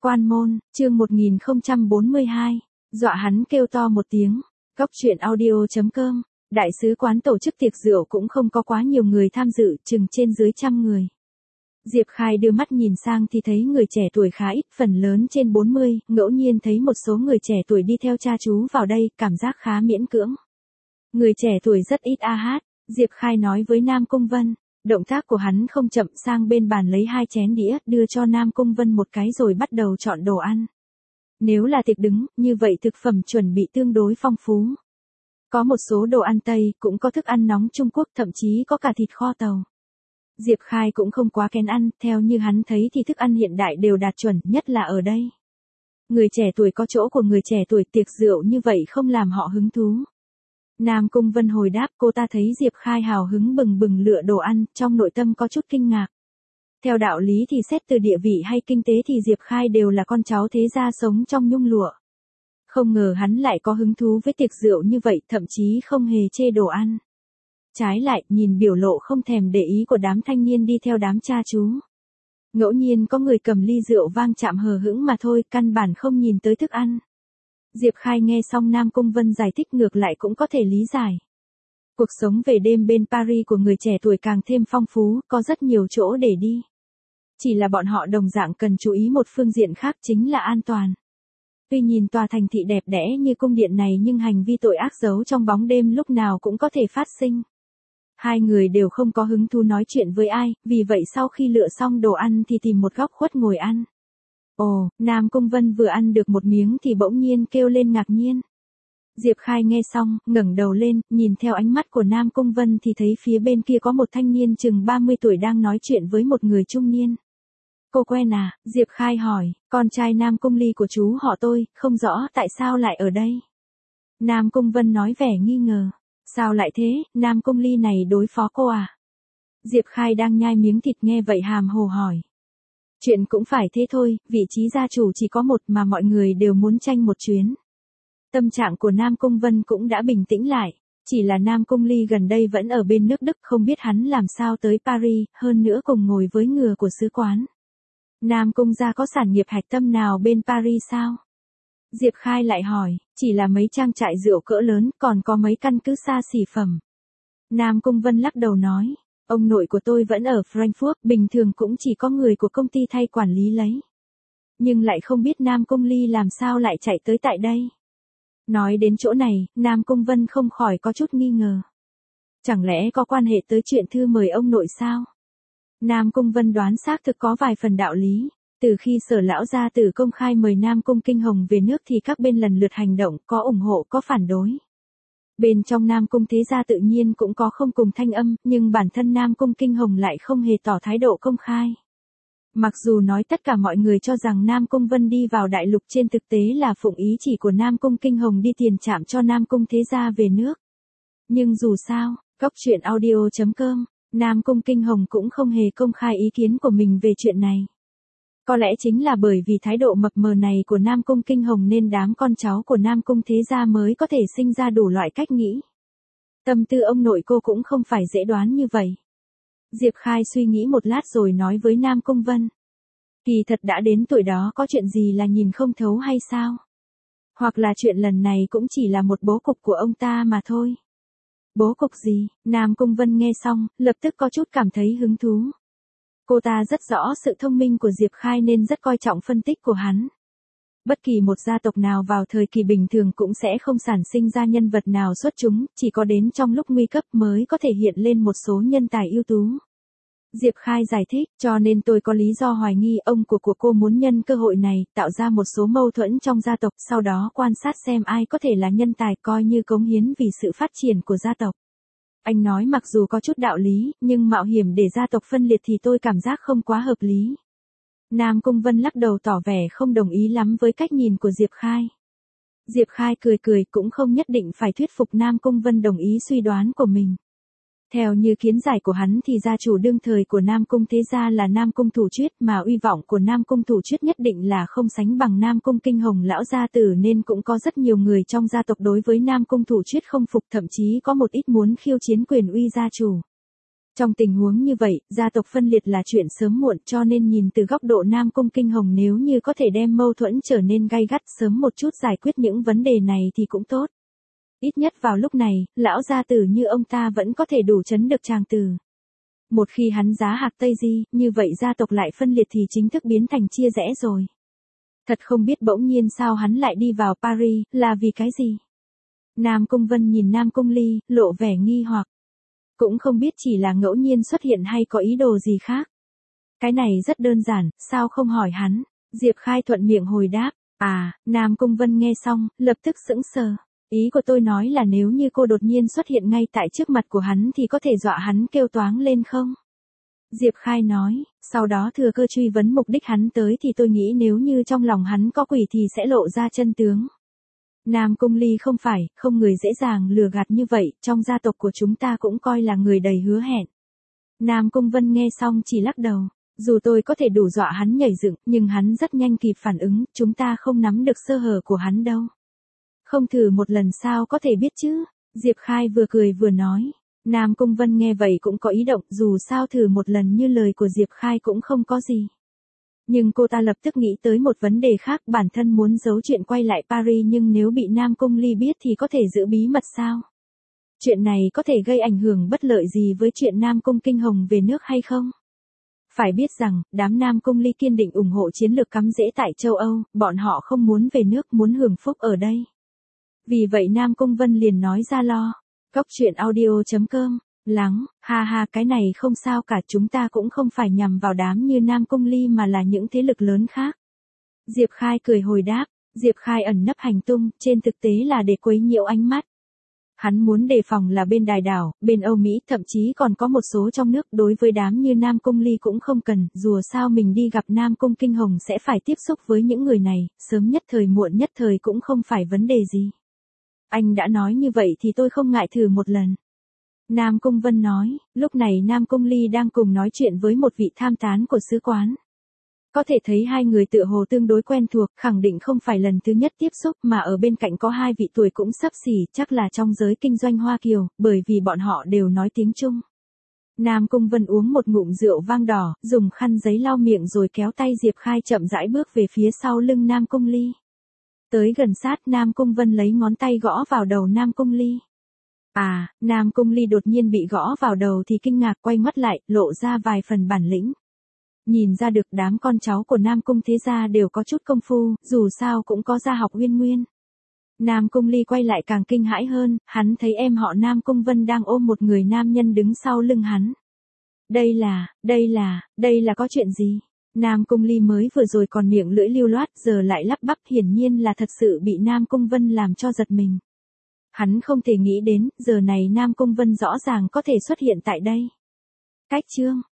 Quan môn, chương 1042, dọa hắn kêu to một tiếng. Góc truyện audio.com, đại sứ quán tổ chức tiệc rượu cũng không có quá nhiều người tham dự, chừng trên dưới 100 người. Diệp Khai đưa mắt nhìn sang thì thấy người trẻ tuổi khá ít, phần lớn trên 40, ngẫu nhiên thấy một số người trẻ tuổi đi theo cha chú vào đây, cảm giác khá miễn cưỡng. Người trẻ tuổi rất ít hát, Diệp Khai nói với Nam Cung Vân. Động tác của hắn không chậm, sang bên bàn lấy 2 chén đĩa, đưa cho Nam Cung Vân một cái rồi bắt đầu chọn đồ ăn. Nếu là tiệc đứng, như vậy thực phẩm chuẩn bị tương đối phong phú. Có một số đồ ăn Tây, cũng có thức ăn nóng Trung Quốc, thậm chí có cả thịt kho tàu. Diệp Khai cũng không quá kén ăn, theo như hắn thấy thì thức ăn hiện đại đều đạt chuẩn, nhất là ở đây. Người trẻ tuổi có chỗ của người trẻ tuổi, tiệc rượu như vậy không làm họ hứng thú. Nam Cung Vân hồi đáp, cô ta thấy Diệp Khai hào hứng bừng bừng lựa đồ ăn, trong nội tâm có chút kinh ngạc. Theo đạo lý thì xét từ địa vị hay kinh tế thì Diệp Khai đều là con cháu thế gia sống trong nhung lụa. Không ngờ hắn lại có hứng thú với tiệc rượu như vậy, thậm chí không hề chê đồ ăn. Trái lại, nhìn biểu lộ không thèm để ý của đám thanh niên đi theo đám cha chú. Ngẫu nhiên có người cầm ly rượu vang chạm hờ hững mà thôi, căn bản không nhìn tới thức ăn. Diệp Khai nghe xong Nam Cung Vân giải thích ngược lại cũng có thể lý giải. Cuộc sống về đêm bên Paris của người trẻ tuổi càng thêm phong phú, có rất nhiều chỗ để đi. Chỉ là bọn họ đồng dạng cần chú ý một phương diện khác, chính là an toàn. Tuy nhìn tòa thành thị đẹp đẽ như cung điện này nhưng hành vi tội ác giấu trong bóng đêm lúc nào cũng có thể phát sinh. Hai người đều không có hứng thú nói chuyện với ai, vì vậy sau khi lựa xong đồ ăn thì tìm một góc khuất ngồi ăn. Ồ, Nam Cung Vân vừa ăn được một miếng thì bỗng nhiên kêu lên ngạc nhiên. Diệp Khai nghe xong, ngẩng đầu lên, nhìn theo ánh mắt của Nam Cung Vân thì thấy phía bên kia có một thanh niên chừng 30 tuổi đang nói chuyện với một người trung niên. Cô quen à? Diệp Khai hỏi, con trai Nam Cung Ly của chú họ tôi, không rõ tại sao lại ở đây. Nam Cung Vân nói vẻ nghi ngờ. Sao lại thế, Nam Cung Ly này đối phó cô à? Diệp Khai đang nhai miếng thịt nghe vậy hàm hồ hỏi. Chuyện cũng phải thế thôi, vị trí gia chủ chỉ có một mà mọi người đều muốn tranh một chuyến. Tâm trạng của Nam Cung Vân cũng đã bình tĩnh lại, chỉ là Nam Cung Ly gần đây vẫn ở bên nước Đức, không biết hắn làm sao tới Paris, hơn nữa cùng ngồi với ngựa của sứ quán. Nam Cung gia có sản nghiệp hạch tâm nào bên Paris sao? Diệp Khai lại hỏi, chỉ là mấy trang trại rượu cỡ lớn, còn có mấy căn cứ xa xỉ phẩm. Nam Cung Vân lắc đầu nói, ông nội của tôi vẫn ở Frankfurt, bình thường cũng chỉ có người của công ty thay quản lý lấy. Nhưng lại không biết Nam Cung Ly làm sao lại chạy tới tại đây. Nói đến chỗ này, Nam Cung Vân không khỏi có chút nghi ngờ. Chẳng lẽ có quan hệ tới chuyện thư mời ông nội sao? Nam Cung Vân đoán xác thực có vài phần đạo lý. Từ khi Sở lão gia tử công khai mời Nam Cung Kinh Hồng về nước thì các bên lần lượt hành động, có ủng hộ có phản đối. Bên trong Nam Cung thế gia tự nhiên cũng có không cùng thanh âm, nhưng bản thân Nam Cung Kinh Hồng lại không hề tỏ thái độ công khai. Mặc dù nói tất cả mọi người cho rằng Nam Cung Vân đi vào đại lục, trên thực tế là phụng ý chỉ của Nam Cung Kinh Hồng đi tiền trạm cho Nam Cung thế gia về nước. Nhưng dù sao, góc truyện audio.com, Nam Cung Kinh Hồng cũng không hề công khai ý kiến của mình về chuyện này. Có lẽ chính là bởi vì thái độ mập mờ này của Nam Cung Kinh Hồng nên đám con cháu của Nam Cung thế gia mới có thể sinh ra đủ loại cách nghĩ. Tâm tư ông nội cô cũng không phải dễ đoán như vậy. Diệp Khai suy nghĩ một lát rồi nói với Nam Cung Vân. Kỳ thật đã đến tuổi đó có chuyện gì là nhìn không thấu hay sao? Hoặc là chuyện lần này cũng chỉ là một bố cục của ông ta mà thôi. Bố cục gì? Nam Cung Vân nghe xong, lập tức có chút cảm thấy hứng thú. Cô ta rất rõ sự thông minh của Diệp Khai nên rất coi trọng phân tích của hắn. Bất kỳ một gia tộc nào vào thời kỳ bình thường cũng sẽ không sản sinh ra nhân vật nào xuất chúng, chỉ có đến trong lúc nguy cấp mới có thể hiện lên một số nhân tài ưu tú. Diệp Khai giải thích, cho nên tôi có lý do hoài nghi ông của cô muốn nhân cơ hội này, tạo ra một số mâu thuẫn trong gia tộc, sau đó quan sát xem ai có thể là nhân tài coi như cống hiến vì sự phát triển của gia tộc. Anh nói mặc dù có chút đạo lý, nhưng mạo hiểm để gia tộc phân liệt thì tôi cảm giác không quá hợp lý. Nam Cung Vân lắc đầu tỏ vẻ không đồng ý lắm với cách nhìn của Diệp Khai. Diệp Khai cười cười, cũng không nhất định phải thuyết phục Nam Cung Vân đồng ý suy đoán của mình. Theo như kiến giải của hắn thì gia chủ đương thời của Nam Cung thế gia là Nam Cung Thủ Chuyết, mà uy vọng của Nam Cung Thủ Chuyết nhất định là không sánh bằng Nam Cung Kinh Hồng lão gia tử, nên cũng có rất nhiều người trong gia tộc đối với Nam Cung Thủ Chuyết không phục, thậm chí có một ít muốn khiêu chiến quyền uy gia chủ. Trong tình huống như vậy, gia tộc phân liệt là chuyện sớm muộn, cho nên nhìn từ góc độ Nam Cung Kinh Hồng nếu như có thể đem mâu thuẫn trở nên gay gắt sớm một chút giải quyết những vấn đề này thì cũng tốt. Ít nhất vào lúc này, lão gia tử như ông ta vẫn có thể đủ chấn được chàng tử. Một khi hắn giá hạc Tây Di, như vậy gia tộc lại phân liệt thì chính thức biến thành chia rẽ rồi. Thật không biết bỗng nhiên sao hắn lại đi vào Paris, là vì cái gì? Nam Cung Vân nhìn Nam Cung Ly, lộ vẻ nghi hoặc. Cũng không biết chỉ là ngẫu nhiên xuất hiện hay có ý đồ gì khác. Cái này rất đơn giản, sao không hỏi hắn? Diệp Khai thuận miệng hồi đáp. Nam Cung Vân nghe xong, lập tức sững sờ. Ý của tôi nói là nếu như cô đột nhiên xuất hiện ngay tại trước mặt của hắn thì có thể dọa hắn kêu toáng lên không? Diệp Khai nói, sau đó thừa cơ truy vấn mục đích hắn tới thì tôi nghĩ nếu như trong lòng hắn có quỷ thì sẽ lộ ra chân tướng. Nam Cung Ly không người dễ dàng lừa gạt như vậy, trong gia tộc của chúng ta cũng coi là người đầy hứa hẹn. Nam Cung Vân nghe xong chỉ lắc đầu, dù tôi có thể đủ dọa hắn nhảy dựng, nhưng hắn rất nhanh kịp phản ứng, chúng ta không nắm được sơ hở của hắn đâu. Không thử một lần sao có thể biết chứ, Diệp Khai vừa cười vừa nói. Nam Cung Vân nghe vậy cũng có ý động, dù sao thử một lần như lời của Diệp Khai cũng không có gì. Nhưng cô ta lập tức nghĩ tới một vấn đề khác, bản thân muốn giấu chuyện quay lại Paris nhưng nếu bị Nam Cung Ly biết thì có thể giữ bí mật sao? Chuyện này có thể gây ảnh hưởng bất lợi gì với chuyện Nam Cung Kinh Hồng về nước hay không? Phải biết rằng, đám Nam Cung Ly kiên định ủng hộ chiến lược cắm rễ tại châu Âu, bọn họ không muốn về nước, muốn hưởng phúc ở đây. Vì vậy Nam Cung Vân liền nói ra lo. Cốc truyện audio.com, lắng, ha cái này không sao cả, chúng ta cũng không phải nhằm vào đám như Nam Cung Ly mà là những thế lực lớn khác. Diệp Khai cười hồi đáp, Diệp Khai ẩn nấp hành tung, trên thực tế là để quấy nhiễu ánh mắt. Hắn muốn đề phòng là bên Đài Đảo, bên Âu Mỹ, thậm chí còn có một số trong nước, đối với đám như Nam Cung Ly cũng không cần, dù sao mình đi gặp Nam Cung Kinh Hồng sẽ phải tiếp xúc với những người này, sớm nhất thời muộn nhất thời cũng không phải vấn đề gì. Anh đã nói như vậy thì tôi không ngại thử một lần. Nam Cung Vân nói, lúc này Nam Cung Ly đang cùng nói chuyện với một vị tham tán của sứ quán. Có thể thấy hai người tựa hồ tương đối quen thuộc, khẳng định không phải lần thứ nhất tiếp xúc mà ở bên cạnh có hai vị tuổi cũng xấp xỉ, chắc là trong giới kinh doanh Hoa Kiều, bởi vì bọn họ đều nói tiếng Trung. Nam Cung Vân uống một ngụm rượu vang đỏ, dùng khăn giấy lau miệng rồi kéo tay Diệp Khai chậm rãi bước về phía sau lưng Nam Cung Ly. Tới gần sát Nam Cung Vân lấy ngón tay gõ vào đầu Nam Cung Ly. Nam Cung Ly đột nhiên bị gõ vào đầu thì kinh ngạc quay mắt lại, lộ ra vài phần bản lĩnh. Nhìn ra được đám con cháu của Nam Cung thế gia đều có chút công phu, dù sao cũng có gia học uyên nguyên. Nam Cung Ly quay lại càng kinh hãi hơn, hắn thấy em họ Nam Cung Vân đang ôm một người nam nhân đứng sau lưng hắn. Đây là có chuyện gì? Nam Cung Ly mới vừa rồi còn miệng lưỡi lưu loát giờ lại lắp bắp, hiển nhiên là thật sự bị Nam Cung Vân làm cho giật mình. Hắn không thể nghĩ đến, giờ này Nam Cung Vân rõ ràng có thể xuất hiện tại đây. Cách chương